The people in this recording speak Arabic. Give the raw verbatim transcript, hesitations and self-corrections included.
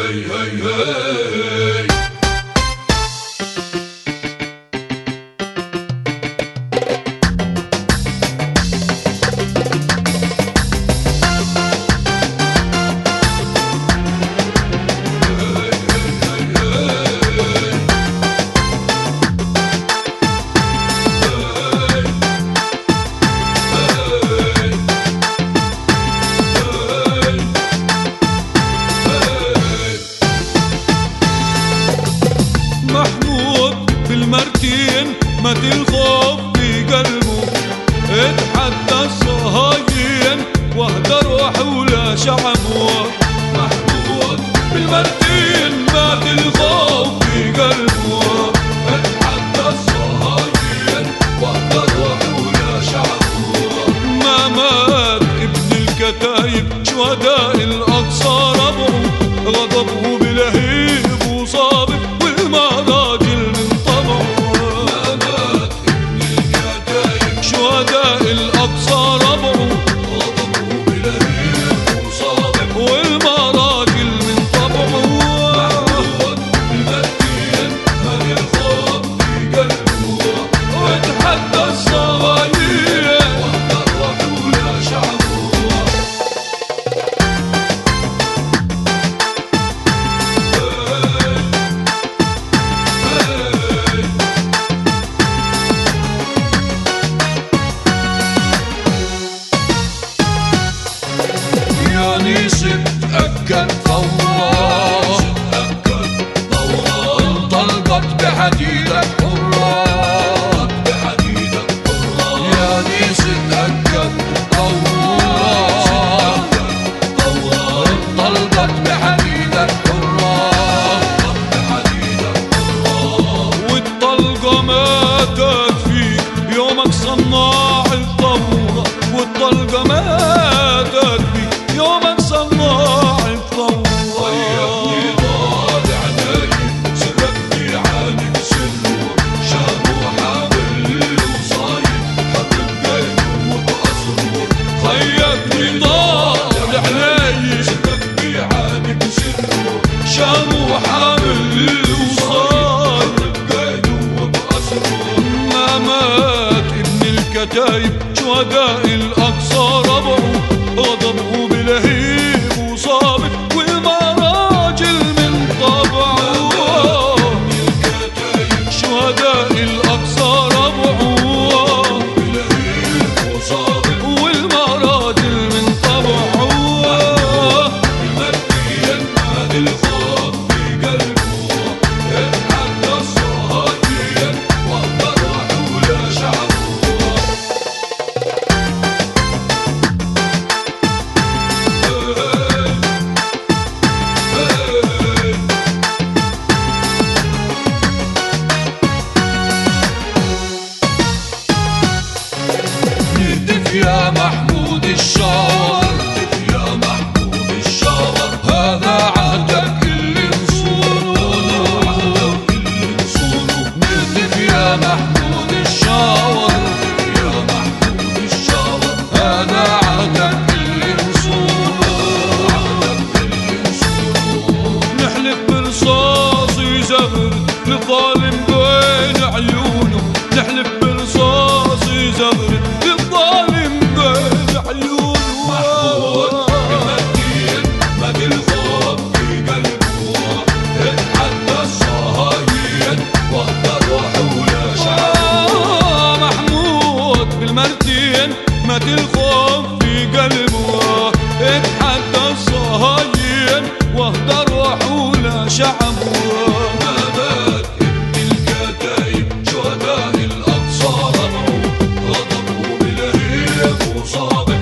هي هي هي محمود بالمرتين مات الخوف في قلبه، اتحدى الصهايين واهدى روحه ولا شعبه. محمود بالمرتين مات الخوف في قلبه، اتحدى الصهايين واهدى روحه ولا شعبه. ما مات ابن الكتايب شهداء الأقصى ربعه، غضبه بلهيب وصابر والمراجل من طبعه. ما مات ابن الكتايب شهداء الأقصى ربعه، غضبه بلهيب وصابر والمراجل من طبعه. محمود بالمرتين مات الخوف في قلبه، واتحدى الصهايين واهدى روحه ولا شعبه. يانيس اتأكد فورا، تأكد فورا انطلقت بحديدك حرة، بحديدك حرة. يانيس اتأكد فورا، فورا انطلقت بحديدك حرة، بحديدك حرة. والطلقة ماتت فيك يومك صناع الثورة، والطلقة ماتت فيك يومك صناع الثورة. ضيقني طالع نايم سرقني عنك سلوة، شام وحامل وصايد حرب قيده وبأسره. خيطني طالع نايم سرقني عنك سلوة، شام وحامل وصايد حرب قيده وبأسره. ما مات ابن الكتايب شهداء الأقصى ربعه، غضبه بلهيب وصابر والمراجل من طبعه. الكتايب شهداء الأقصى ربعه، بلهيب وصابر والمراجل من طبعه. المرتين مات الخوف في قلبه، اتحدى الصهايين واهدى روحه ولا شعبه. نهتف يا محمود الشاور، يا محمود الشاور هذا عهدك اللي نصونه. اللي نصونه. نهتف يا محمود الشاور، يا محمود الشاور هذا عهدك اللي نصونه. اللي نصونه. نحلف برصاص يزغر للظالم بين عيونه، نحلف برصاص يزغر للظالم بين عيونه. محمود بالمرتين مات الخوف في قلبه، اتحدى الصهايين واهدى روحه ولا شعبه. آه محمود بالمرتين مات الخوف في قلبه، اتحدى الصهايين واهدى روحه لشعبه. ما مات ابن الكتايب شهداء الأقصى ربعه، غضبه بلهيب وصابر